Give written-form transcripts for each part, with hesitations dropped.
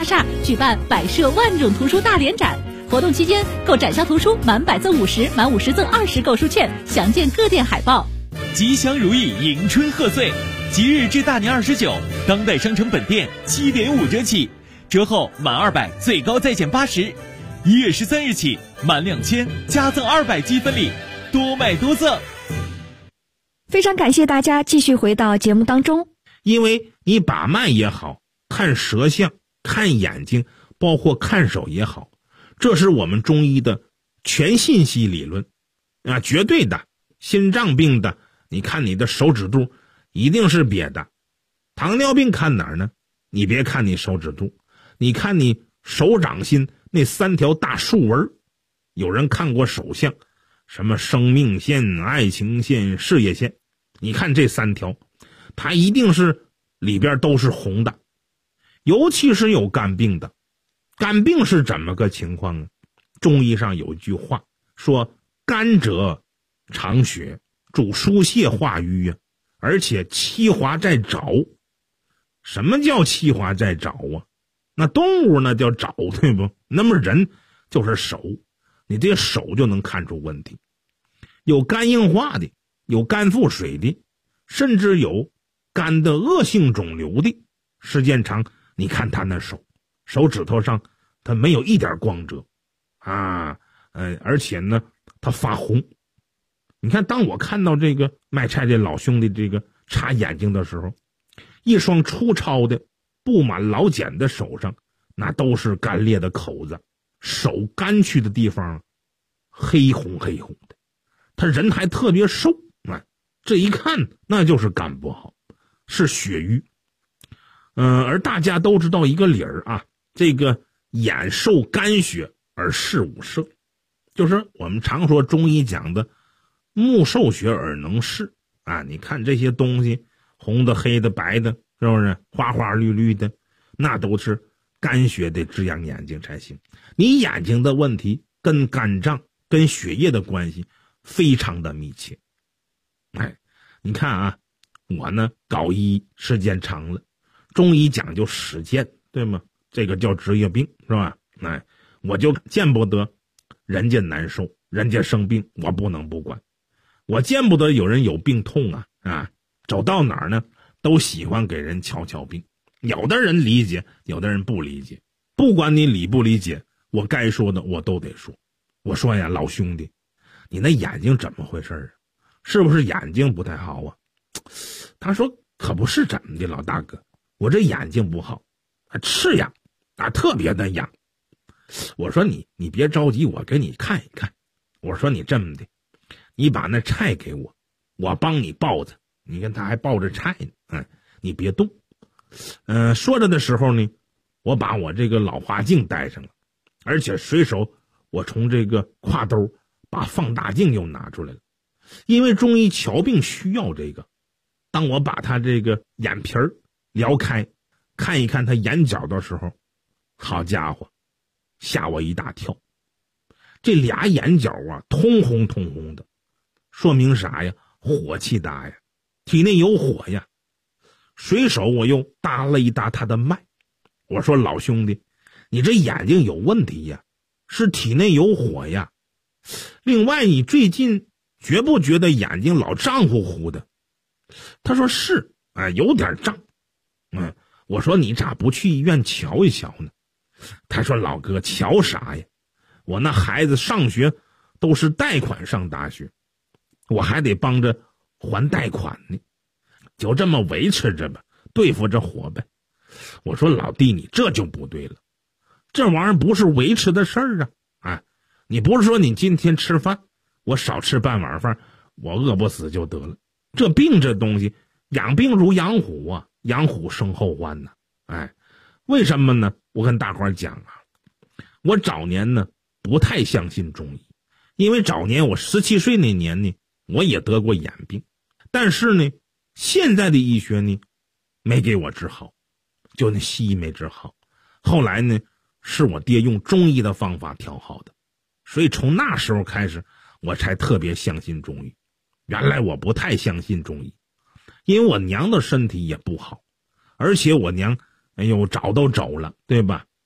大厦举办摆设万种图书大联展，活动期间购展销图书满100赠50，满50赠20购书券，详见各店海报。 吉祥如意，迎春贺岁，即日至大年29，当代商城本店7.5折起，折后满200最高再减80。1月13日起，满2000加赠200积分礼，多买多赠。 非常感谢大家继续回到节目当中。 因为你把脉也好，看舌象，看眼睛，包括看手也好，这是我们中医的全信息理论啊，绝对的。心脏病的，你看你的手指肚一定是瘪的。糖尿病看哪儿呢？你别看你手指肚，你看你手掌心那3条大竖纹。有人看过手相，什么生命线、爱情线、事业线，你看这3条，它一定是里边都是红的。尤其是有肝病的，肝病是怎么个情况啊？中医上有一句话说，肝者藏血，主疏泄化瘀啊，而且气滑在爪。什么叫气滑在爪啊？那动物那叫爪，对不？那么人就是手，你这手就能看出问题。有肝硬化的，有肝腹水的，甚至有肝的恶性肿瘤的，时间长你看他那手指头上他没有一点光泽啊，而且呢他发红。你看当我看到这个卖菜这老兄弟这个擦眼睛的时候，一双粗糙的布满老茧的手上，那都是干裂的口子，手干去的地方黑红黑红的，他人还特别瘦啊，这一看那就是肝不好，是血瘀。而大家都知道一个理儿啊，这个眼受肝血而视五色，就是我们常说中医讲的目受血而能视啊。你看这些东西，红的、黑的、白的，是不是花花绿绿的，那都是肝血得滋养眼睛才行。你眼睛的问题跟肝脏跟血液的关系非常的密切。你看啊，我呢搞医时间长了，中医讲究实践，对吗？这个叫职业病，是吧？我就见不得人家难受，人家生病我不能不管，我见不得有人有病痛啊，走到哪儿呢都喜欢给人瞧瞧病。有的人理解，有的人不理解，不管你理不理解，我该说的我都得说。我说呀，老兄弟，你那眼睛怎么回事啊？是不是眼睛不太好啊？他说可不是怎么的，老大哥，我这眼睛不好，刺痒啊，特别的痒。我说你别着急，我给你看一看。我说你这么的，你把那菜给我，我帮你抱着。你看他还抱着菜呢，你别动。说着的时候呢，我把我这个老花镜带上了，而且随手我从这个挎兜把放大镜又拿出来了，因为中医瞧病需要这个。当我把他这个眼皮儿撩开，看一看他眼角的时候，好家伙，吓我一大跳。这俩眼角啊，通红通红的，说明啥呀？火气大呀，体内有火呀。随手我又搭了一搭他的脉，我说老兄弟，你这眼睛有问题呀，是体内有火呀。另外你最近觉不觉得眼睛老胀乎乎的？他说是，有点胀。我说你咋不去医院瞧一瞧呢？他说老哥，瞧啥呀？我那孩子上学都是贷款上大学，我还得帮着还贷款呢，就这么维持着吧，对付着火呗。我说老弟，你这就不对了，这玩意儿不是维持的事儿啊！你不是说你今天吃饭，我少吃半碗饭，我饿不死就得了。这病这东西，养病如养虎啊，养虎生后患呐。为什么呢？我跟大伙儿讲啊，我早年呢不太相信中医，因为早年我17岁那年呢，我也得过眼病，但是呢，现在的医学呢没给我治好，就那西医没治好。后来呢，是我爹用中医的方法调好的，所以从那时候开始，我才特别相信中医。原来我不太相信中医，因为我娘的身体也不好，而且我娘早都走了，对吧？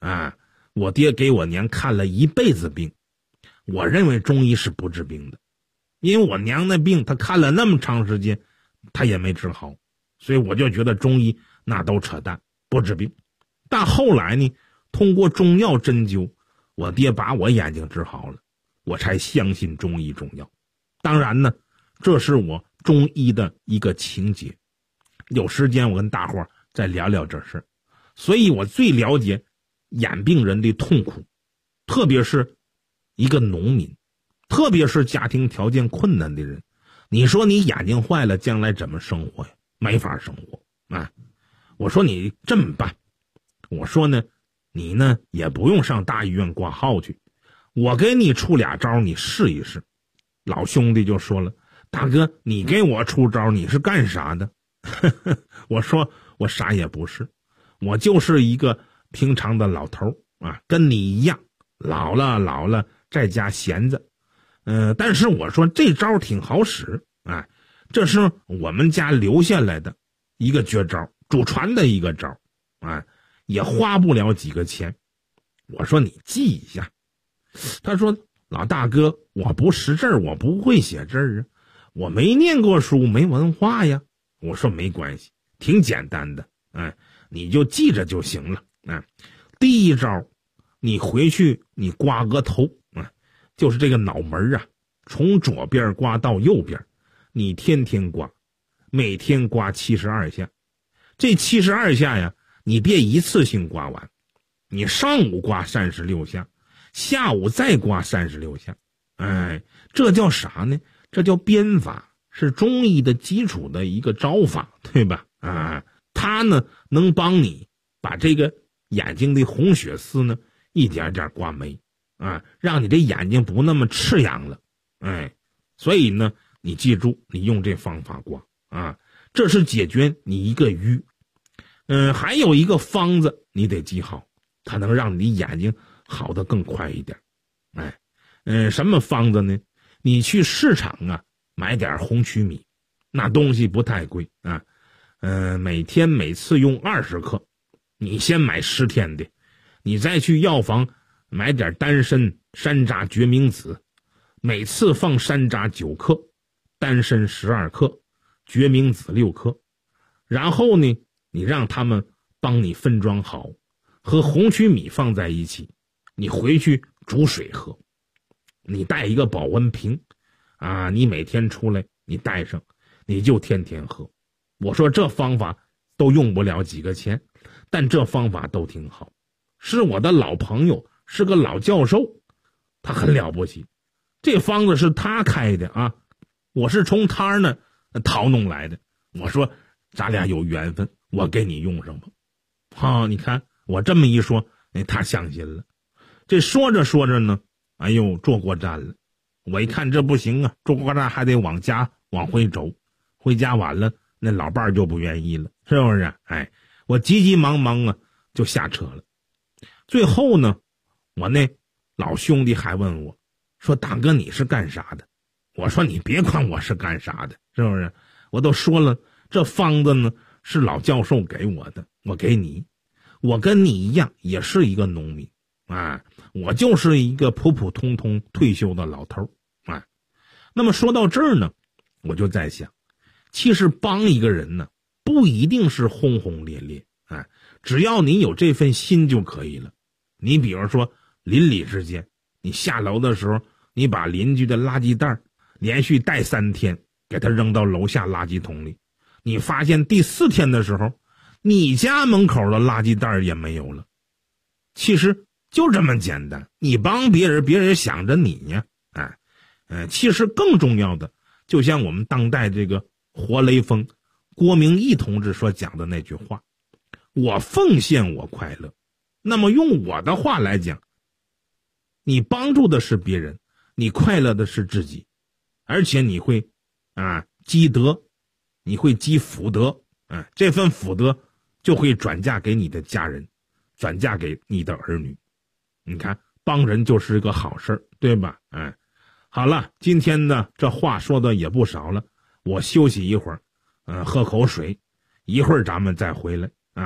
啊，我爹给我娘看了一辈子病，我认为中医是不治病的，因为我娘那病他看了那么长时间，他也没治好，所以我就觉得中医那都扯淡，不治病。但后来呢，通过中药针灸，我爹把我眼睛治好了，我才相信中医中药。当然呢，这是我中医的一个情节，有时间我跟大伙儿再聊聊这事儿。所以我最了解眼病人的痛苦，特别是一个农民，特别是家庭条件困难的人。你说你眼睛坏了，将来怎么生活呀？没法生活啊！我说你这么办，我说呢，你呢也不用上大医院挂号去，我给你出俩招，你试一试。老兄弟就说了，大哥，你给我出招，你是干啥的？我说我啥也不是，我就是一个平常的老头啊，跟你一样，老了在家闲着。但是我说这招挺好使啊，这是我们家留下来的一个绝招，祖传的一个招啊，也花不了几个钱。我说你记一下。他说老大哥，我不识字，我不会写字啊，我没念过书，没文化呀。我说没关系，挺简单的，你就记着就行了。第一招，你回去你刮个头，就是这个脑门啊，从左边刮到右边，你天天刮，每天刮72下。这72下呀，你别一次性刮完，你上午刮36下，下午再刮36下。这叫啥呢？这叫鞭法，是中医的基础的一个招法，对吧？它呢能帮你把这个眼睛的红血丝呢一点点刮没让你这眼睛不那么刺痒了。所以呢，你记住，你用这方法刮这是解决你一个瘀。还有一个方子你得记好，它能让你眼睛好得更快一点。什么方子呢？你去市场买点红曲米，那东西不太贵每次用20克，你先买10天的，你再去药房买点丹参、山楂、决明子，每次放山楂9克，丹参12克，决明子6克，然后呢，你让他们帮你分装好，和红曲米放在一起，你回去煮水喝。你带一个保温瓶你每天出来你带上，你就天天喝。我说这方法都用不了几个钱，但这方法都挺好。是我的老朋友，是个老教授，他很了不起。这方子是他开的我是从他那淘弄来的。我说咱俩有缘分，我给你用上吧。你看我这么一说，他相信了。这说着说着呢，坐过站了。我一看这不行坐过站还得往回走，回家晚了，那老伴儿就不愿意了，是不是？我急急忙忙就下车了。最后呢，我那老兄弟还问我说，大哥你是干啥的？我说你别管我是干啥的，是不是？我都说了，这方子呢是老教授给我的，我给你。我跟你一样也是一个农民我就是一个普普通通退休的老头那么说到这儿呢，我就在想，其实帮一个人呢不一定是轰轰烈烈只要你有这份心就可以了。你比如说邻里之间，你下楼的时候，你把邻居的垃圾袋连续带3天给他扔到楼下垃圾桶里，你发现第4天的时候，你家门口的垃圾袋也没有了。其实就这么简单，你帮别人，别人想着你呀其实更重要的，就像我们当代这个活雷锋郭明义同志所讲的那句话，我奉献我快乐。那么用我的话来讲，你帮助的是别人，你快乐的是自己，而且你会积德，你会积福德这份福德就会转嫁给你的家人，转嫁给你的儿女。你看帮人就是个好事，对吧？好了，今天呢这话说的也不少了，我休息一会儿喝口水，一会儿咱们再回来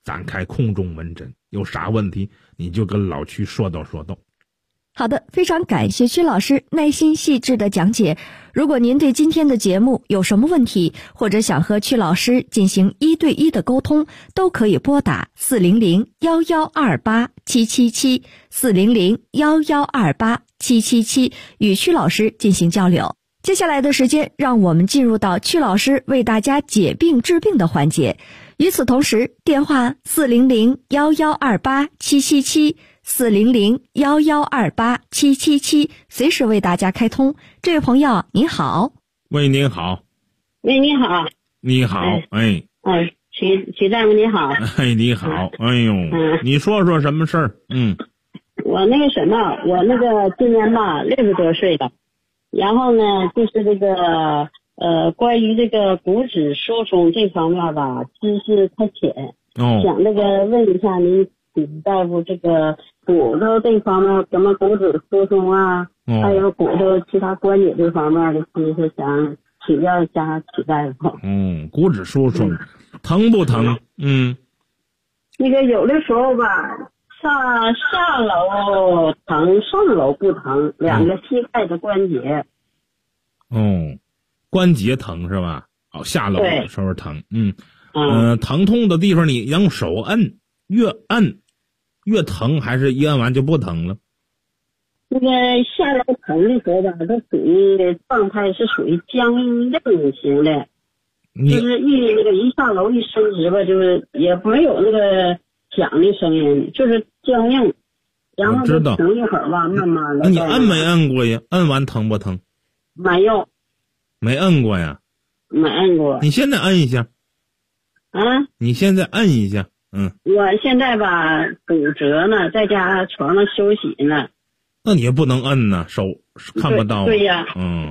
展开空中门诊，有啥问题你就跟老曲说道说道。 好的，非常感谢曲老师耐心细致的讲解。如果您对今天的节目有什么问题，或者想和曲老师进行1对1的沟通，都可以拨打400-1128-777 400-1128-777与曲老师进行交流。接下来的时间，让我们进入到曲老师为大家解病治病的环节。与此同时，电话400-1128-777 400-1128-777随时为大家开通。这位朋友您好。 喂，您好。 喂，你好。 你好。 曲大夫你好。 你好。哎呦，你说说什么事儿？ 我那个什么，我那个今年吧60多岁了，然后呢就是这个关于这个骨质疏松这方面吧知识太浅，想那个问一下您曲大夫，这个骨头这方面，什么骨质疏松啊，还有骨头其他关节这方面的知识，想请教一下曲大夫。 骨质疏松，疼不疼？ 那个有的时候吧，下楼疼，上楼不疼，两个膝盖的关节。 关节疼是吧？下楼的时候疼。疼痛的地方你用手摁，越摁越疼，还是一摁完就不疼了？ 那个下楼疼的时候吧，它属于状态是属于僵硬型的，就是一下楼一伸直吧，就是也没有那个响的声音，就是僵硬，然后就停一会儿吧，慢慢的。 那你摁没摁过呀？摁完疼不疼？ 没有。 没摁过呀？ 没摁过。 你现在摁一下。你现在摁一下。 我现在吧骨折呢，在家床上休息呢。 那你也不能摁呢，手看不到。 对呀。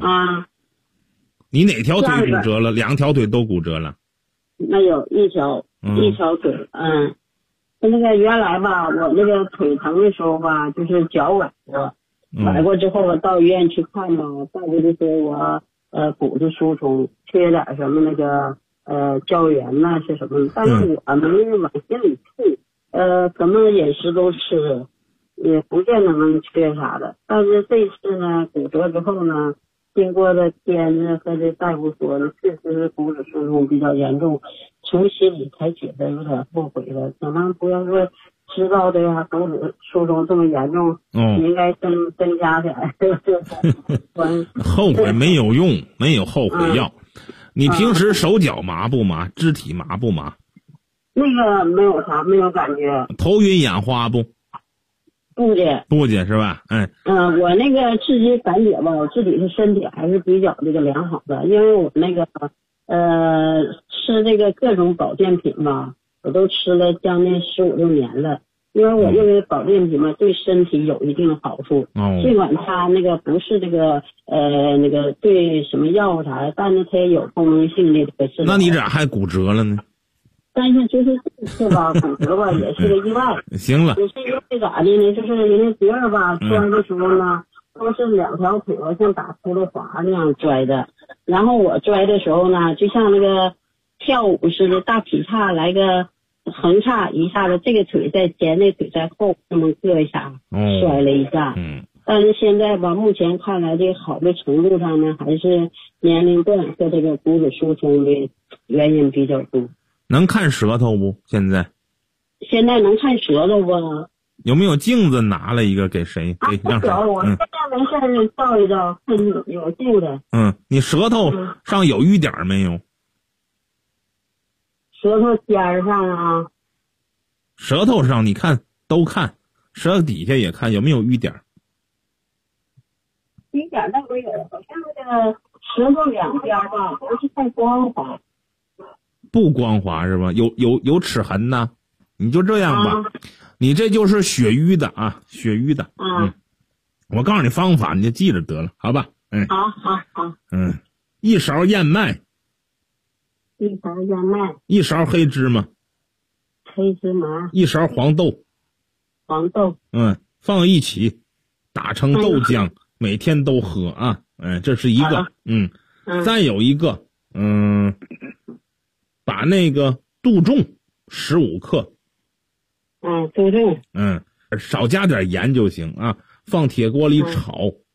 你哪条腿骨折了？2条腿都骨折了？ 那有一条腿。那个原来吧，我那个腿疼的时候吧，就是脚崴过，崴过之后我到医院去看嘛，大夫就说我骨质疏松，缺点什么那个胶原呐是什么，但是我没往心里去，什么饮食都吃，也不见得能缺啥的。但是这次呢骨折之后呢，经过的监制和这大夫说的，确实是骨质疏松比较严重，从心里才觉得有点后悔了。咱们不要说知道的呀，骨质疏松这么严重，应该增加点。 后悔没有用，没有后悔药。你平时手脚麻不麻？肢体麻不麻？ 那个没有啥，没有感觉。 头晕眼花不？ 不的。 不的是吧？ 我那个自己感觉吧，我自己的身体还是比较这个良好的，因为我那个吃这个各种保健品吧，我都吃了将近15、16年了。因为我认为保健品嘛对身体有一定的好处，尽管它那个不是这个那个对什么药物啥的，但是它也有功能性的这个治疗。 那你咋还骨折了呢？ 但是就是这次吧，骨折吧也是个意外。 行了。 也是因为咋的呢？就是人家别人吧摔的时候呢，都是2条腿像打出了滑那样摔的，然后我摔的时候呢，就像那个跳舞似的，大劈叉来个横叉一下子，这个腿在前，那腿在后，那么硌一下，摔了一下。但是现在吧，目前看来这个好的程度上呢，还是年龄段和这个骨质疏松的原因比较多。 能看舌头不？现在能看舌头不？ 有没有镜子拿了一个给谁？给让谁？ 我现在没事照一照，看有镜子。 你舌头上有瘀点没有？ 舌头尖上啊。 舌头上你看都看，舌头底下也看有没有瘀点。 瘀点倒没有，好像那个舌头两边吧不是太光滑。 不光滑是吧？有齿痕呐。你就这样吧，你这就是血瘀的啊，血瘀的。我告诉你方法，你就记着得了，好吧？ 好。 一勺燕麦，一勺黑芝麻，一勺黄豆，放一起打成豆浆，每天都喝啊。这是一个。再有一个，把那个杜仲15克注重。 少加点盐就行啊，放铁锅里炒。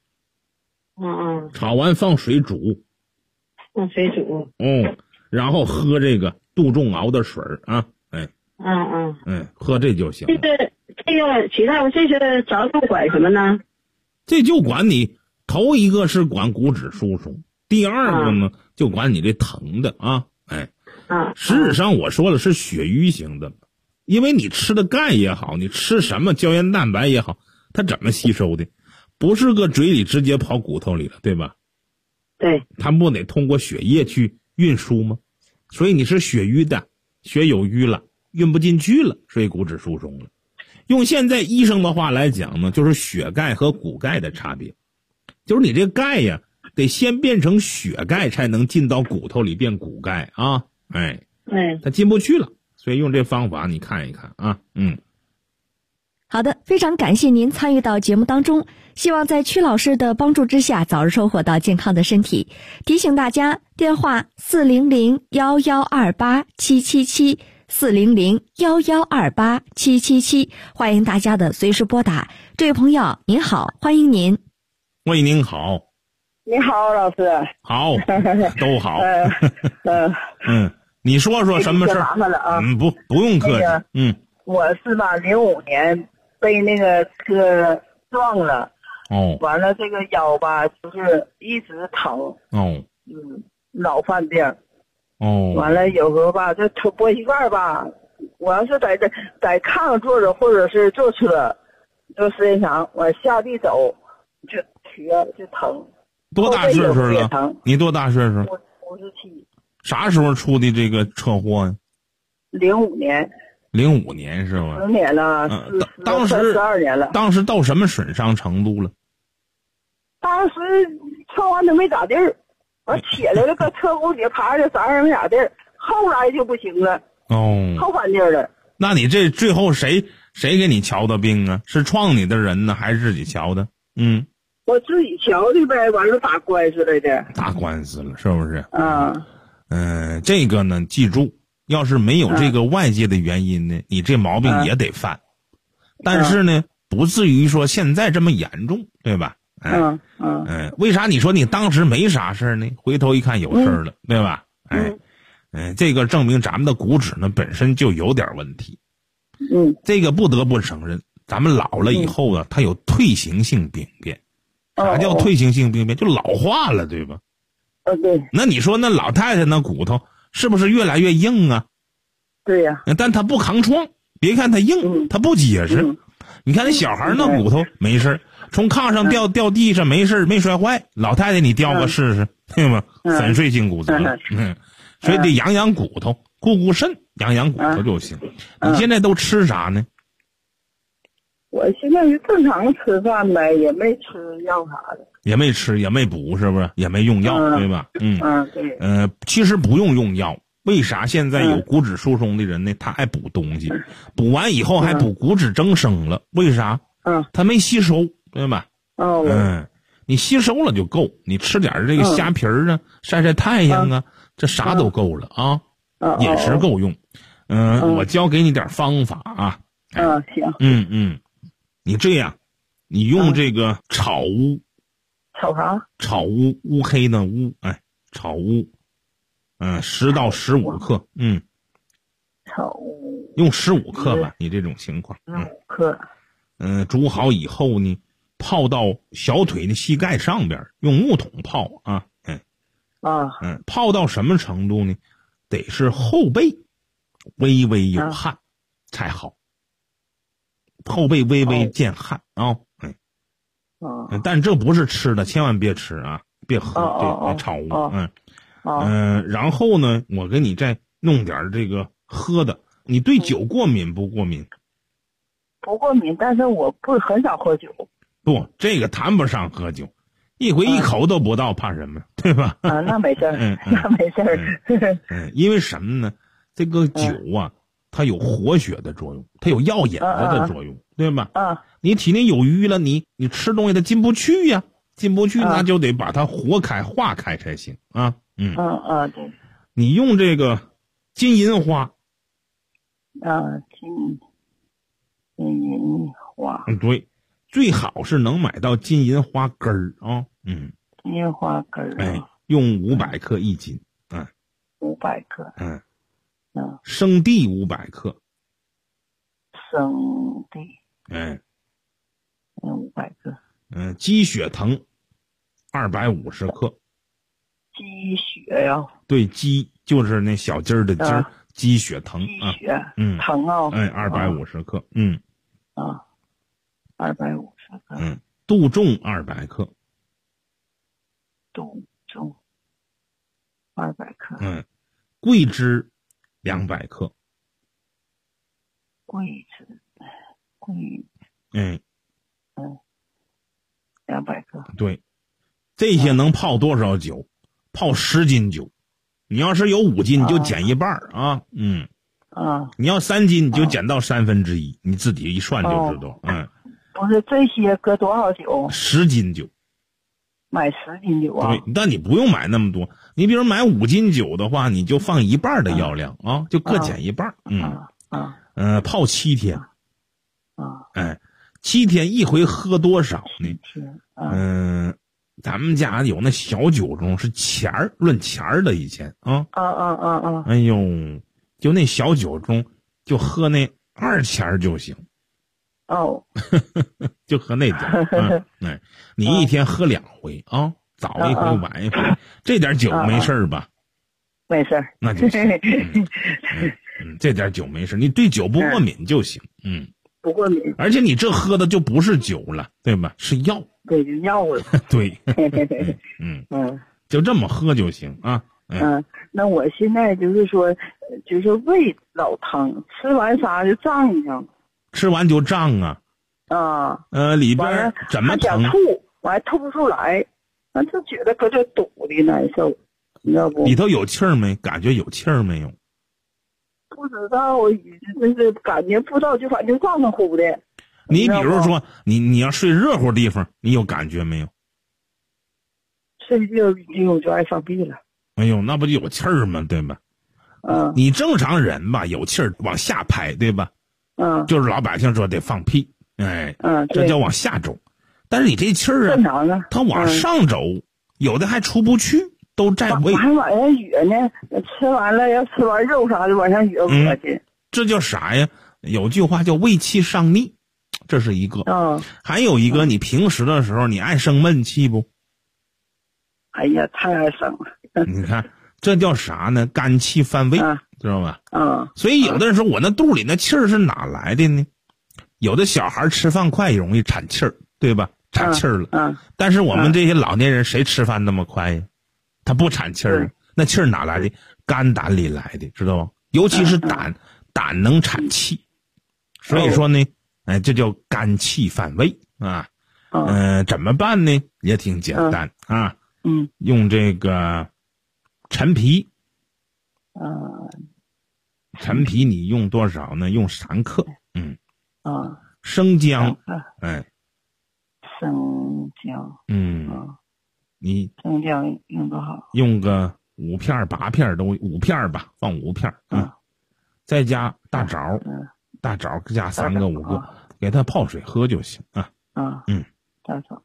炒完放水煮。 放水煮。 然后喝这个杜仲熬的水啊，喝这就行。 这个其他这些着重管什么呢？ 这就管你头一个是管骨质疏松，第二个呢就管你这疼的啊，实质上我说的是血瘀型的，因为你吃的钙也好，你吃什么胶原蛋白也好，它怎么吸收的？不是搁嘴里直接跑骨头里了，对吧？ 对， 它不得通过血液去运输吗？所以你是血瘀的，血有瘀了，运不进去了，所以骨质疏松了。用现在医生的话来讲呢，就是血钙和骨钙的差别，就是你这钙呀，得先变成血钙才能进到骨头里变骨钙啊，它进不去了，所以用这方法你看一看啊， 好的，非常感谢您参与到节目当中，希望在曲老师的帮助之下早日收获到健康的身体。提醒大家，电话400-1128-777 400-1128-777，欢迎大家的随时拨打。这位朋友您好，欢迎您。 喂，您好。 你好，老师。 好，都好。你说说什么事儿？ 麻烦了啊。 不用客气。 我是吧，05年被那个车撞了。完了这个腰吧，就是一直疼。老犯病。完了有时候吧，这拨膝盖吧，我要是在炕上坐着或者是坐车，坐时间长，我下地走就瘸就疼。 多大岁数了？你多大岁数 ？57。 啥时候出的这个车祸呀 ？05年。 05年是吧？10 年了， 当时 12年了。 当时到什么损伤程度了？ 当时撞完都没咋地儿，我起来了，搁车库底爬着啥也没咋地儿，后来就不行了。后翻地了。 那你这最后谁给你瞧的病啊？是撞你的人呢，还是自己瞧的？ 我自己瞧的呗，完了打官司来的。 打官司了，是不是？这个呢，记住。要是没有这个外界的原因呢，你这毛病也得犯，但是呢，不至于说现在这么严重，对吧？为啥你说你当时没啥事呢？回头一看有事了，对吧？这个证明咱们的骨质呢本身就有点问题。这个不得不承认，咱们老了以后啊，它有退行性病变。啥叫退行性病变？就老化了，对吧？ 对。 那你说那老太太那骨头是不是越来越硬啊？ 对呀。 但他不抗创，别看他硬，他不结实。你看那小孩那骨头没事，从炕上掉地上没事，没摔坏。老太太你掉个试试，对吧？粉碎性骨折。所以得养骨头，顾肾，养骨头就行。你现在都吃啥呢？ 我现在是正常吃饭呗，也没吃药啥的。 也没吃，也没补，是不是？也没用药，对吧？ 对。 其实不用药。为啥现在有骨质疏松的人呢？他爱补东西，补完以后还补骨质增生了。为啥？他没吸收，对吧？你吸收了就够。你吃点这个虾皮儿啊，晒晒太阳啊，这啥都够了啊。饮食够用。我教给你点方法啊。 行。 你这样，你用这个炒乌。 炒啥？ 炒乌，乌黑的乌，炒乌，10到15克， 炒乌用15克吧，你这种情况 ，15克， 煮好以后呢，泡到小腿的膝盖上边，用木桶泡啊，泡到什么程度呢？得是后背微微有汗才好，后背微微见汗啊。但这不是吃的，千万别吃啊，别喝，别炒乌，然后呢，我给你再弄点这个喝的。你对酒过敏不过敏？ 不过敏，但是我很少喝酒。 不，这个谈不上喝酒，一回一口都不到，怕什么？对吧？ 那没事儿，那没事儿。 因为什么呢？这个酒啊，它有活血的作用，它有药引子的作用，对吧？你体内有瘀了，你吃东西它进不去呀，进不去那就得把它活开化开才行啊。 对。 你用这个金银花。 金银花。 对，最好是能买到金银花根儿啊。 金银花根儿。 哎，用500克1斤。 500克。 生地500克。 生地。500克。 鸡血藤250克。 鸡血呀？ 对，鸡就是那小鸡儿的鸡儿，鸡血藤啊。 鸡血藤啊。 250克。 250克。 杜仲200克。 杜仲200克。 桂枝200克。 桂枝。200克。 对，这些能泡多少酒？泡10斤酒。你要是有5斤，你就减一半啊。你要3斤，你就减到1/3，你自己一算就知道。 不是这些搁多少酒 ？10斤酒。 买10斤酒啊？ 对，但你不用买那么多。你比如买5斤酒的话，你就放一半的药量啊，就各减一半。泡7天。7天一回喝多少呢？咱们家有那小酒盅是钱儿，论钱儿的以前啊。哎呦，就那小酒盅，就喝那2钱就行。就喝那点。你一天喝2回啊，早一回晚一回，这点酒没事吧？ 没事。 那就行。这点酒没事，你对酒不过敏就行。 不过敏。 而且你这喝的就不是酒了，对吧？是药。 对，就药了。 对。就这么喝就行啊。 那我现在就是说，就是胃老疼，吃完啥就胀上。 吃完就胀啊。里边怎么疼？ 想吐，我还吐不出来，就觉得搁这堵的难受，你知道不？ 里头有气儿没？感觉有气儿没有？ 不知道，就是感觉不知道，就反正胀乎乎的。 你比如说，你要睡热乎地方，你有感觉没有？ 睡热地方就爱放屁了。 哎呦，那不就有气儿吗？对吧？你正常人吧，有气儿往下排，对吧？就是老百姓说得放屁，这叫往下走。但是你这气儿啊，它往上走，有的还出不去，都在胃。 还往上哕呢，吃完了要吃完肉啥的往上哕恶心。 这叫啥呀？有句话叫胃气上逆，这是一个。还有一个，你平时的时候你爱生闷气不？ 哎呀，太爱生了。 你看，这叫啥呢？肝气犯胃。知道吧？所以有的人说我那肚里那气儿是哪来的呢？有的小孩吃饭快容易产气儿，对吧？产气儿了。但是我们这些老年人谁吃饭那么快呀？他不产气儿，那气儿哪来的？肝胆里来的，知道吧？尤其是胆能产气，所以说呢，这叫肝气犯胃啊。怎么办呢？也挺简单啊。用这个陈皮。陈皮你用多少呢？用3克。生姜。 生姜。 你生姜用多少？ 用个5片8片都5片吧，放5片再加大枣。大枣加3个5个，给它泡水喝就行啊。 大枣。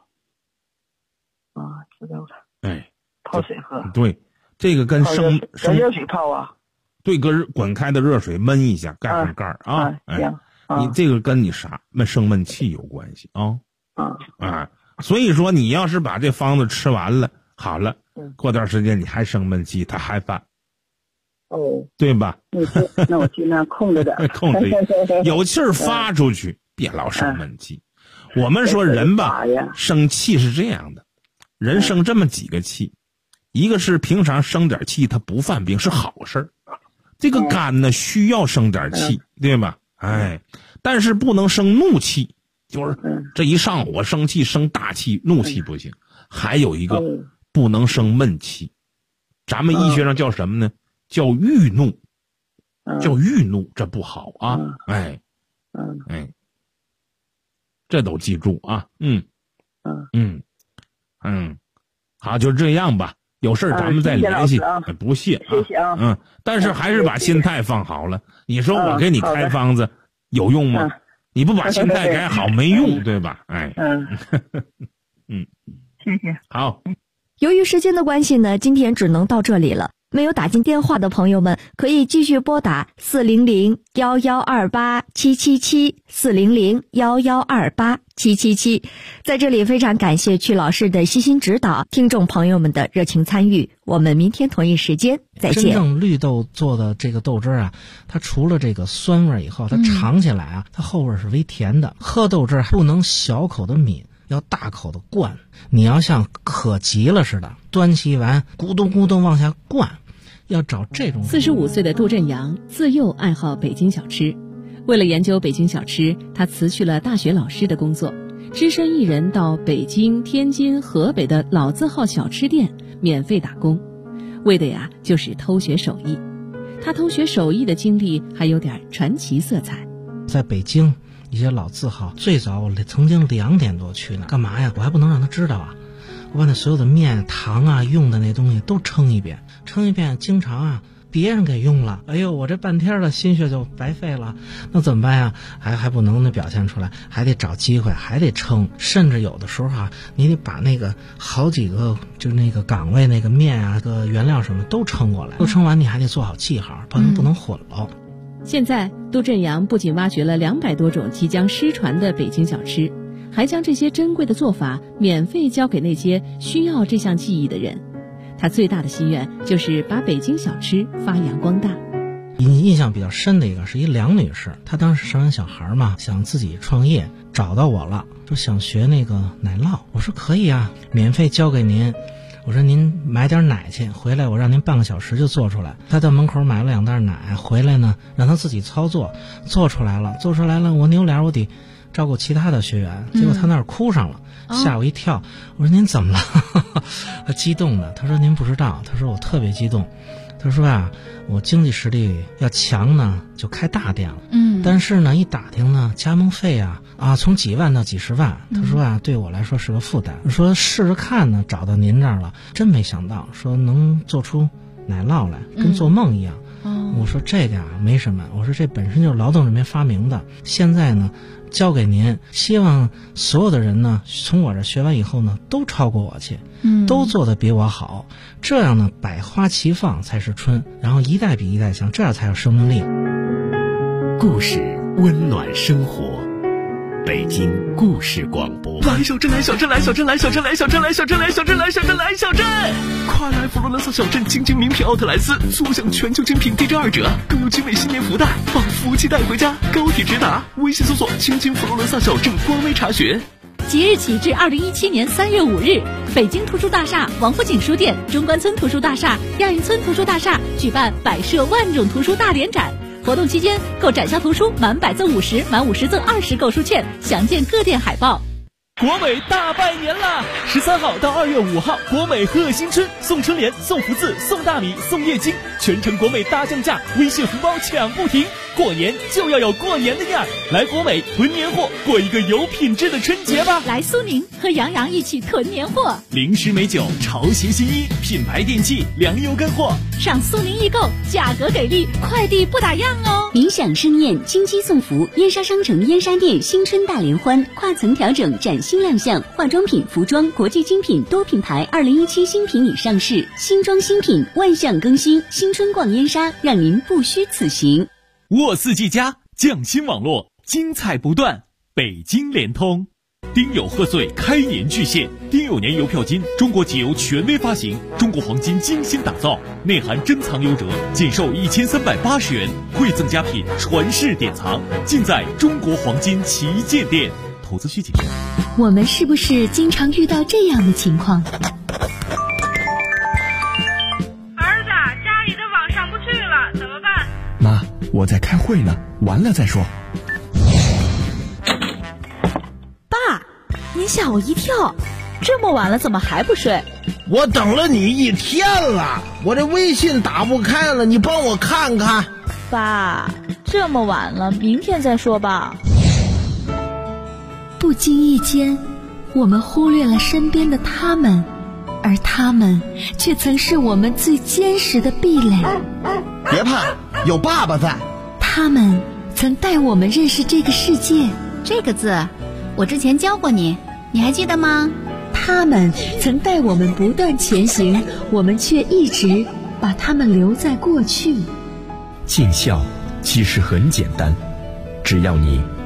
知道了。泡水喝。 对。这个跟生热水泡啊？ 对，跟滚开的热水焖一下，盖上盖啊。 行。 你这个跟你啥生闷气有关系啊。所以说你要是把这方子吃完了，好了，过段时间你还生闷气，它还犯。对吧？ 那我尽量控制点。 控制有气儿发出去，别老生闷气。我们说人吧，生气是这样的，人生这么几个气。一个是平常生点气，它不犯病是好事儿。这个肝呢需要生点气，对吧？但是不能生怒气，就是这一上火生气生大气，怒气不行。还有一个不能生闷气，咱们医学上叫什么呢？叫郁怒，叫郁怒，这不好啊。这都记住啊。好，就这样吧。有事咱们再联系。不谢啊。 谢谢啊。 但是还是把心态放好了。你说我给你开方子有用吗？ 你不把心态改好没用，对吧？哎， 谢谢。 好。 由于时间的关系呢，今天只能到这里了。没有打进电话的朋友们，可以继续拨打400-1128-777，400-1128-777。在这里非常感谢曲老师的悉心指导，听众朋友们的热情参与。我们明天同一时间再见。 真正绿豆做的这个豆汁啊，它除了这个酸味以后，它尝起来啊，它后味是微甜的。喝豆汁不能小口的抿，要大口的灌。你要像渴急了似的，端起碗咕咚咕咚往下灌。要找这种。 45岁的杜振阳自幼爱好北京小吃，为了研究北京小吃，他辞去了大学老师的工作，只身一人到北京、天津、河北的老字号小吃店免费打工，为的呀就是偷学手艺。他偷学手艺的经历还有点传奇色彩。 在北京一些老字号，最早我曾经2点多去呢，干嘛呀？我还不能让他知道啊！我把那所有的面、糖啊、用的那东西都称一遍，经常啊别人给用了，哎呦，我这半天的心血就白费了，那怎么办呀？还不能表现出来，还得找机会，还得称，甚至有的时候啊，你得把那个好几个就那个岗位那个面啊、个原料什么都称过来，都称完你还得做好记号，不能混了。 现在杜振阳不仅挖掘了200多种即将失传的北京小吃，还将这些珍贵的做法免费教给那些需要这项技艺的人。他最大的心愿就是把北京小吃发扬光大。 印象比较深的一个是一梁女士，她当时生完小孩嘛，想自己创业，找到我了，说想学那个奶酪。我说可以啊，免费教给您。我说您买点奶去，回来我让您半个小时就做出来。他到门口买了2袋奶，回来呢让他自己操作，做出来了，我扭脸我得照顾其他的学员，结果他那儿哭上了，吓我一跳。我说您怎么了？他激动的，他说您不知道，他说我特别激动，他说啊，我经济实力要强呢就开大店了，但是呢一打听呢加盟费啊从几万到几十万，他说啊对我来说是个负担。我说试着看呢，找到您这儿了，真没想到说能做出奶酪来，跟做梦一样。我说这个没什么，我说这本身就是劳动人民发明的，现在呢交给您，希望所有的人呢从我这学完以后呢都超过我去，都做得比我好，这样呢百花齐放才是春，然后一代比一代强，这样才有生命力。 故事温暖生活，北京故事广播。来小镇，来小镇，来小镇，来小镇，来小镇，来小镇，来小镇，来小镇，来小镇！快来佛罗伦萨小镇精品名品奥特莱斯，速享全球精品低至2折，更有精美新年福袋，把福气带回家。高铁直达，微信搜索“亲佛罗伦萨小镇”官微查询。 即日起至2017年3月5日，北京图书大厦、王府井书店、中关村图书大厦、亚运村图书大厦举办摆设万种图书大联展。活动期间，购展销图书满100赠50，满50赠20购书券，详见各店海报。 国美大拜年啦！13号到2月5号，国美贺新春，送春联、送福字、送大米、送液晶，全程国美大降价，微信红包抢不停。过年就要有过年的样儿，来国美囤年货，过一个有品质的春节吧！ 来苏宁和杨洋一起囤年货， 零食美酒、潮鞋新衣、品牌电器、粮油干货， 上苏宁易购，价格给力，快递不打烊哦！ 理想盛宴，金鸡送福，燕莎商城燕莎店新春大联欢，跨层调整崭新亮相，化妆品、服装、国际精品多品牌2017新品已上市，新装新品万象更新，新春逛燕莎，让您不虚此行。 沃四 G 加匠心网络，精彩不断。北京联通，丁酉贺岁开年巨献，丁酉年邮票金，中国集邮权威发行，中国黄金精心打造，内含珍藏优折，仅售1380元，馈赠佳品，传世典藏，尽在中国黄金旗舰店。投资需谨慎。 我们是不是经常遇到这样的情况？ 儿子，家里的网上不去了，怎么办？ 妈，我在开会呢，完了再说。 爸，您吓我一跳，这么晚了怎么还不睡？ 我等了你1天了，我这微信打不开了，你帮我看看。 爸，这么晚了，明天再说吧。 不经意间，我们忽略了身边的他们，而他们却曾是我们最坚实的壁垒。 别怕，有爸爸在。 他们曾带我们认识这个世界， 这个字我之前教过你，你还记得吗？ 他们曾带我们不断前行，我们却一直把他们留在过去。 尽孝其实很简单，只要你